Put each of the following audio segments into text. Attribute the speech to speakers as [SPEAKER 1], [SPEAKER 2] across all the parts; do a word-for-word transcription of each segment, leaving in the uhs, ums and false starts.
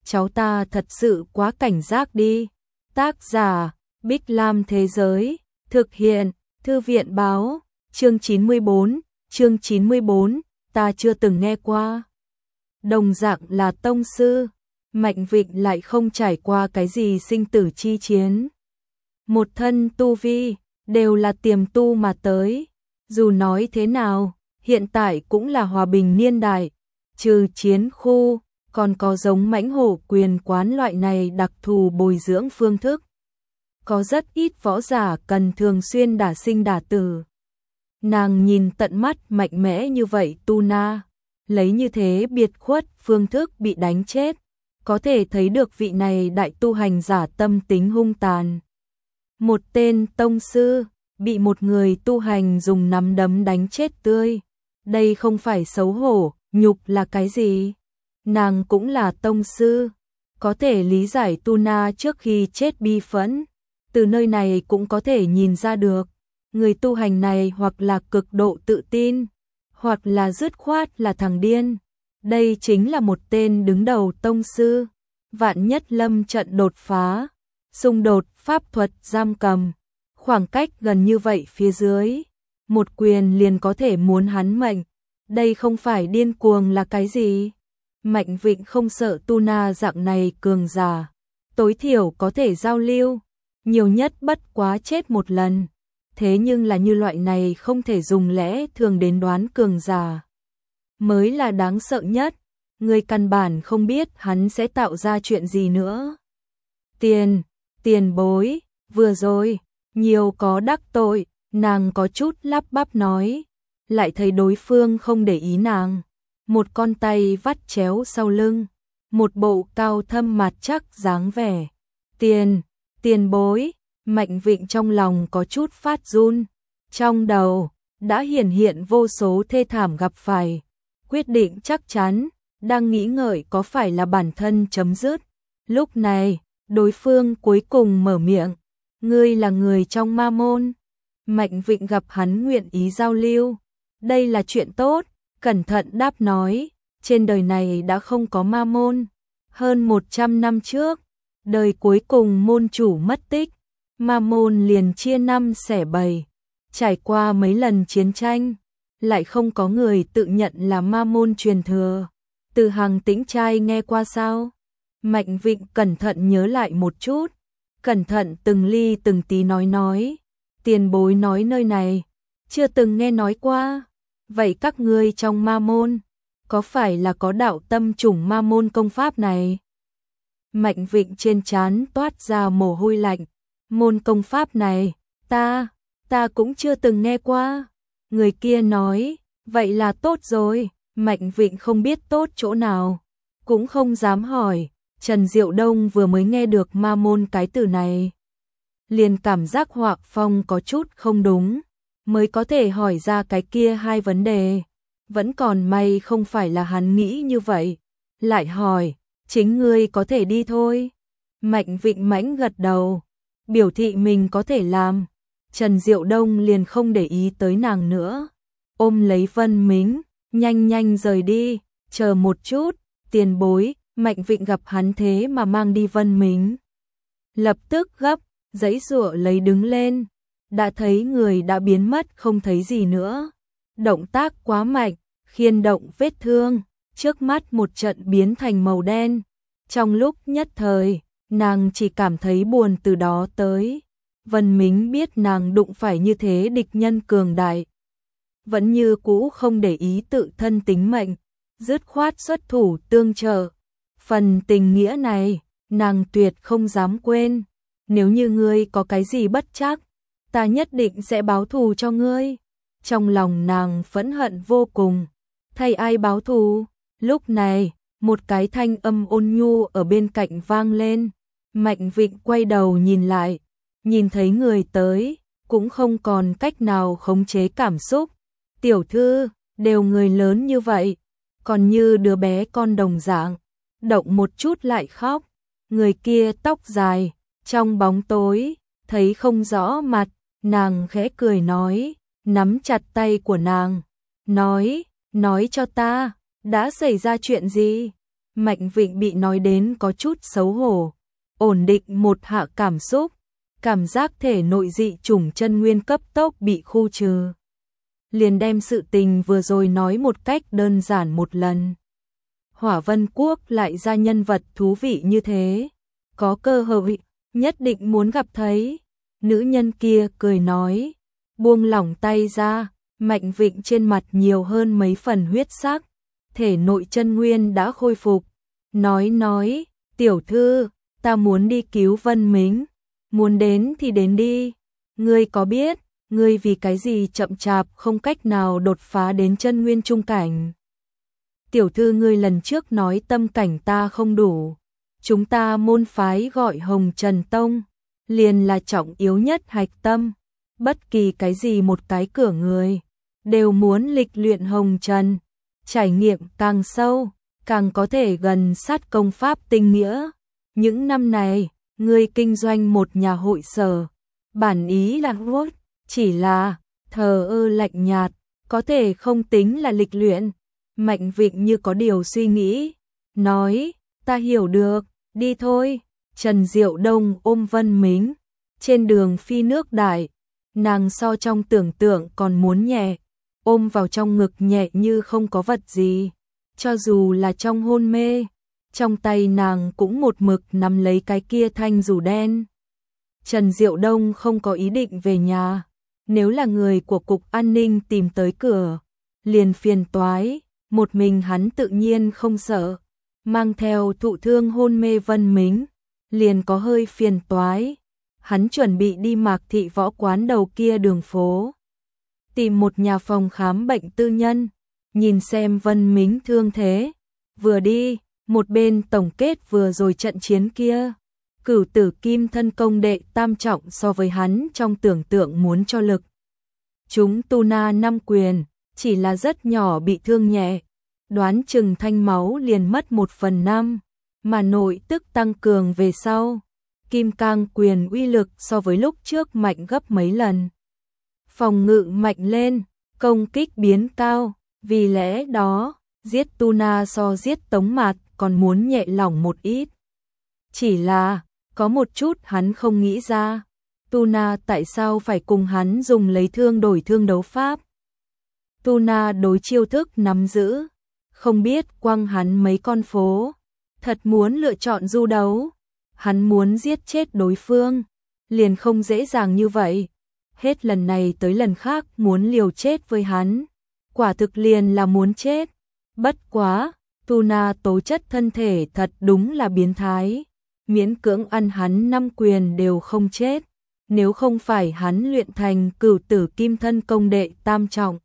[SPEAKER 1] cháu ta thật sự quá cảnh giác đi. Tác giả, Bích Lam Thế Giới, thực hiện, Thư viện Báo, chương chín mươi bốn, chương chín mươi bốn, ta chưa từng nghe qua. Đồng dạng là tông sư, Mạnh Vịnh lại không trải qua cái gì sinh tử chi chiến. Một thân tu vi, đều là tiềm tu mà tới. Dù nói thế nào, hiện tại cũng là hòa bình niên đại, trừ chiến khu, còn có giống mãnh hổ quyền quán loại này đặc thù bồi dưỡng phương thức. Có rất ít võ giả cần thường xuyên đả sinh đả tử. Nàng nhìn tận mắt mạnh mẽ như vậy tu na, lấy như thế biệt khuất phương thức bị đánh chết, có thể thấy được vị này đại tu hành giả tâm tính hung tàn. Một tên tông sư, bị một người tu hành dùng nắm đấm đánh chết tươi. Đây không phải xấu hổ, nhục là cái gì? Nàng cũng là tông sư, có thể lý giải tu na trước khi chết bi phẫn. Từ nơi này cũng có thể nhìn ra được, người tu hành này hoặc là cực độ tự tin, hoặc là dứt khoát là thằng điên. Đây chính là một tên đứng đầu tông sư. Vạn nhất lâm trận đột phá, xung đột pháp thuật giam cầm, khoảng cách gần như vậy phía dưới, một quyền liền có thể muốn hắn mệnh. Đây không phải điên cuồng là cái gì? Mạnh Vịnh không sợ tu na dạng này cường giả, tối thiểu có thể giao lưu, nhiều nhất bất quá chết một lần. Thế nhưng là như loại này không thể dùng lẽ thường đến đoán cường giả, mới là đáng sợ nhất. Người căn bản không biết hắn sẽ tạo ra chuyện gì nữa. Tiền, tiền bối, vừa rồi, nhiều có đắc tội, nàng có chút lắp bắp nói, lại thấy đối phương không để ý nàng. Một con tay vắt chéo sau lưng, một bộ cao thâm mặt chắc dáng vẻ. Tiền, tiền bối, Mạnh Vịnh trong lòng có chút phát run, trong đầu đã hiển hiện vô số thê thảm gặp phải, quyết định chắc chắn, đang nghĩ ngợi có phải là bản thân chấm dứt. Lúc này, đối phương cuối cùng mở miệng, ngươi là người trong ma môn. Mạnh Vịnh gặp hắn nguyện ý giao lưu, đây là chuyện tốt, cẩn thận đáp nói, trên đời này đã không có ma môn. Hơn một trăm năm trước, đời cuối cùng môn chủ mất tích, ma môn liền chia năm xẻ bảy, trải qua mấy lần chiến tranh, lại không có người tự nhận là ma môn truyền thừa. Từ Hàng Tĩnh trai nghe qua sao? Mạnh Vịnh cẩn thận nhớ lại một chút, cẩn thận từng ly từng tí nói nói, tiền bối nói nơi này, chưa từng nghe nói qua. Vậy các ngươi trong ma môn, có phải là có đạo tâm chủng ma môn công pháp này? Mạnh Vịnh trên trán toát ra mồ hôi lạnh, môn công pháp này, ta, ta cũng chưa từng nghe qua. Người kia nói, vậy là tốt rồi. Mạnh Vịnh không biết tốt chỗ nào, cũng không dám hỏi. Trần Diệu Đông vừa mới nghe được ma môn cái từ này, liền cảm giác Hoạc Phong có chút không đúng, mới có thể hỏi ra cái kia hai vấn đề. Vẫn còn may không phải là hắn nghĩ như vậy, lại hỏi, chính ngươi có thể đi thôi. Mạnh Vịnh mãnh gật đầu, biểu thị mình có thể làm. Trần Diệu Đông liền không để ý tới nàng nữa, ôm lấy Vân Mính, nhanh nhanh rời đi. Chờ một chút, tiền bối. Mạnh Vịnh gặp hắn thế mà mang đi Vân Mính, lập tức gấp, giãy giụa lấy đứng lên, đã thấy người đã biến mất không thấy gì nữa. Động tác quá mạnh, khiên động vết thương, trước mắt một trận biến thành màu đen. Trong lúc nhất thời, nàng chỉ cảm thấy buồn từ đó tới. Vân Mính biết nàng đụng phải như thế địch nhân cường đại, vẫn như cũ không để ý tự thân tính mệnh, dứt khoát xuất thủ tương trợ. Phần tình nghĩa này, nàng tuyệt không dám quên. Nếu như ngươi có cái gì bất trắc, ta nhất định sẽ báo thù cho ngươi. Trong lòng nàng phẫn hận vô cùng. Thay ai báo thù? Lúc này, một cái thanh âm ôn nhu ở bên cạnh vang lên. Mạnh Vịnh quay đầu nhìn lại, nhìn thấy người tới, cũng không còn cách nào khống chế cảm xúc. Tiểu thư, đều người lớn như vậy, còn như đứa bé con đồng dạng, động một chút lại khóc. Người kia tóc dài, trong bóng tối, thấy không rõ mặt, nàng khẽ cười nói, nắm chặt tay của nàng, nói, nói cho ta, đã xảy ra chuyện gì? Mạnh Vịnh bị nói đến có chút xấu hổ, ổn định một hạ cảm xúc, cảm giác thể nội dị chủng chân nguyên cấp tốc bị khu trừ. Liền đem sự tình vừa rồi nói một cách đơn giản một lần. Hỏa Vân Quốc lại ra nhân vật thú vị như thế, có cơ hội, nhất định muốn gặp thấy. Nữ nhân kia cười nói, buông lỏng tay ra, Mạnh Vịnh trên mặt nhiều hơn mấy phần huyết sắc, thể nội chân nguyên đã khôi phục. Nói nói, tiểu thư, ta muốn đi cứu Vân Mính, muốn đến thì đến đi. Ngươi có biết, ngươi vì cái gì chậm chạp không cách nào đột phá đến chân nguyên trung cảnh? Tiểu thư, ngươi lần trước nói tâm cảnh ta không đủ, chúng ta môn phái gọi Hồng Trần Tông, liền là trọng yếu nhất hạch tâm, bất kỳ cái gì một cái cửa người, đều muốn lịch luyện Hồng Trần, trải nghiệm càng sâu, càng có thể gần sát công pháp tinh nghĩa. Những năm này, ngươi kinh doanh một nhà hội sở, bản ý là vốt, chỉ là thờ ơ lạnh nhạt, có thể không tính là lịch luyện. Mạnh Vịnh như có điều suy nghĩ, nói, ta hiểu được, đi thôi. Trần Diệu Đông ôm Vân Mính, trên đường phi nước đại, nàng so trong tưởng tượng còn muốn nhẹ, ôm vào trong ngực nhẹ như không có vật gì, cho dù là trong hôn mê, trong tay nàng cũng một mực nắm lấy cái kia thanh dù đen. Trần Diệu Đông không có ý định về nhà, nếu là người của cục an ninh tìm tới cửa, liền phiền toái, một mình hắn tự nhiên không sợ, mang theo thụ thương hôn mê Vân Mính, liền có hơi phiền toái. Hắn chuẩn bị đi Mạc Thị Võ Quán đầu kia đường phố, tìm một nhà phòng khám bệnh tư nhân, nhìn xem Vân Mính thương thế. Vừa đi, một bên tổng kết vừa rồi trận chiến kia. Cửu Tử Kim Thân công đệ tam trọng so với hắn trong tưởng tượng muốn cho lực. Chúng tu na năm quyền, chỉ là rất nhỏ bị thương nhẹ, đoán chừng thanh máu liền mất một phần năm, mà nội tức tăng cường về sau. Kim Cang quyền uy lực so với lúc trước mạnh gấp mấy lần. Phòng ngự mạnh lên, công kích biến cao, vì lẽ đó, giết tu na so giết Tống Mạt còn muốn nhẹ lòng một ít. Chỉ là, có một chút hắn không nghĩ ra, tu na tại sao phải cùng hắn dùng lấy thương đổi thương đấu pháp. Tu na đối chiêu thức nắm giữ, không biết quăng hắn mấy con phố, thật muốn lựa chọn du đấu. Hắn muốn giết chết đối phương, liền không dễ dàng như vậy. Hết lần này tới lần khác muốn liều chết với hắn, quả thực liền là muốn chết. Bất quá, tu na tố chất thân thể thật đúng là biến thái, miễn cưỡng ăn hắn năm quyền đều không chết. Nếu không phải hắn luyện thành Cửu Tử Kim Thân công đệ tam trọng,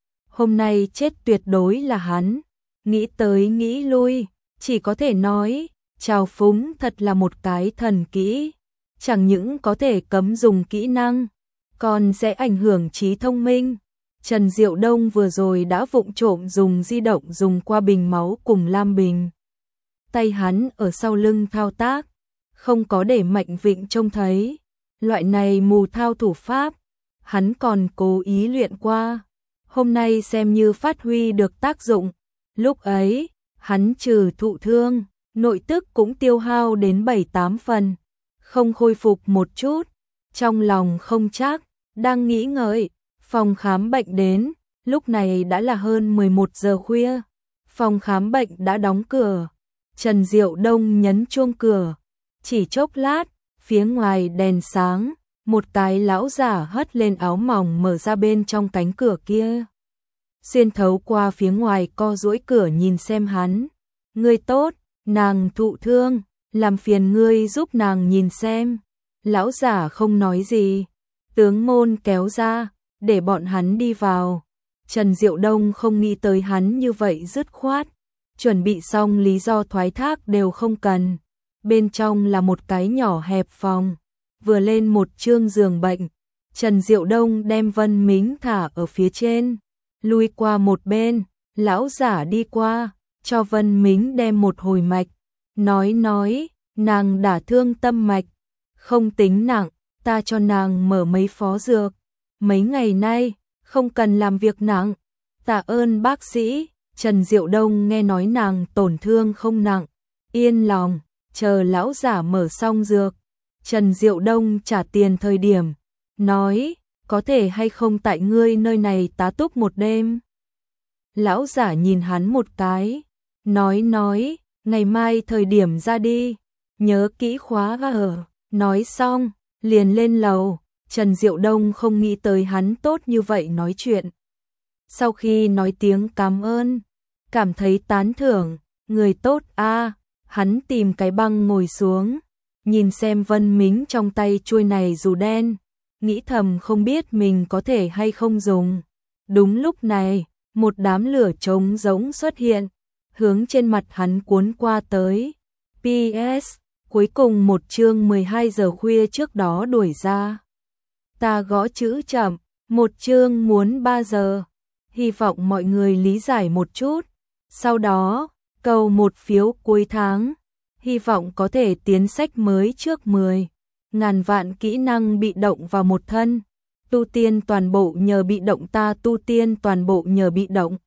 [SPEAKER 1] hôm nay chết tuyệt đối là hắn. Nghĩ tới nghĩ lui, chỉ có thể nói, trào phúng thật là một cái thần kỹ, chẳng những có thể cấm dùng kỹ năng, còn sẽ ảnh hưởng trí thông minh. Trần Diệu Đông vừa rồi đã vụng trộm dùng di động dùng qua bình máu cùng Lam Bình. Tay hắn ở sau lưng thao tác, không có để Mạnh Vịnh trông thấy. Loại này mù thao thủ pháp, hắn còn cố ý luyện qua, hôm nay xem như phát huy được tác dụng. Lúc ấy, hắn trừ thụ thương, nội tức cũng tiêu hao đến bảy tám phần, không khôi phục một chút, trong lòng không chắc, đang nghĩ ngợi, phòng khám bệnh đến, lúc này đã là hơn mười một giờ khuya, phòng khám bệnh đã đóng cửa. Trần Diệu Đông nhấn chuông cửa, chỉ chốc lát, phía ngoài đèn sáng, một cái lão giả hất lên áo mỏng mở ra bên trong cánh cửa kia. Xuyên thấu qua phía ngoài co duỗi cửa nhìn xem hắn, ngươi tốt. Nàng thụ thương, làm phiền ngươi giúp nàng nhìn xem. Lão giả không nói gì, tướng môn kéo ra, để bọn hắn đi vào. Trần Diệu Đông không nghĩ tới hắn như vậy dứt khoát, chuẩn bị xong lý do thoái thác đều không cần. Bên trong là một cái nhỏ hẹp phòng, vừa lên một chương giường bệnh. Trần Diệu Đông đem Vân Mính thả ở phía trên, lui qua một bên, lão giả đi qua, cho Vân Mính đem một hồi mạch, nói nói, nàng đả thương tâm mạch, không tính nặng, ta cho nàng mở mấy phó dược, mấy ngày nay, không cần làm việc nặng, tạ ơn bác sĩ. Trần Diệu Đông nghe nói nàng tổn thương không nặng, yên lòng, chờ lão giả mở xong dược. Trần Diệu Đông trả tiền thời điểm, nói, có thể hay không tại ngươi nơi này tá túc một đêm. Lão giả nhìn hắn một cái, nói nói, ngày mai thời điểm ra đi, nhớ kỹ khóa ở. Nói xong, liền lên lầu. Trần Diệu Đông không nghĩ tới hắn tốt như vậy nói chuyện. Sau khi nói tiếng cảm ơn, cảm thấy tán thưởng, người tốt a, hắn tìm cái băng ngồi xuống, nhìn xem Vân Mính trong tay chuôi này dù đen, nghĩ thầm không biết mình có thể hay không dùng. Đúng lúc này, một đám lửa trống rỗng xuất hiện, hướng trên mặt hắn cuốn qua tới. pê ét Cuối cùng một chương mười hai giờ khuya trước đó đuổi ra. Ta gõ chữ chậm, một chương muốn ba giờ. Hy vọng mọi người lý giải một chút. Sau đó, cầu một phiếu cuối tháng. Hy vọng có thể tiến sách mới trước mười ngàn vạn kỹ năng bị động vào một thân. Tu tiên toàn bộ nhờ bị động, ta tu tiên toàn bộ nhờ bị động.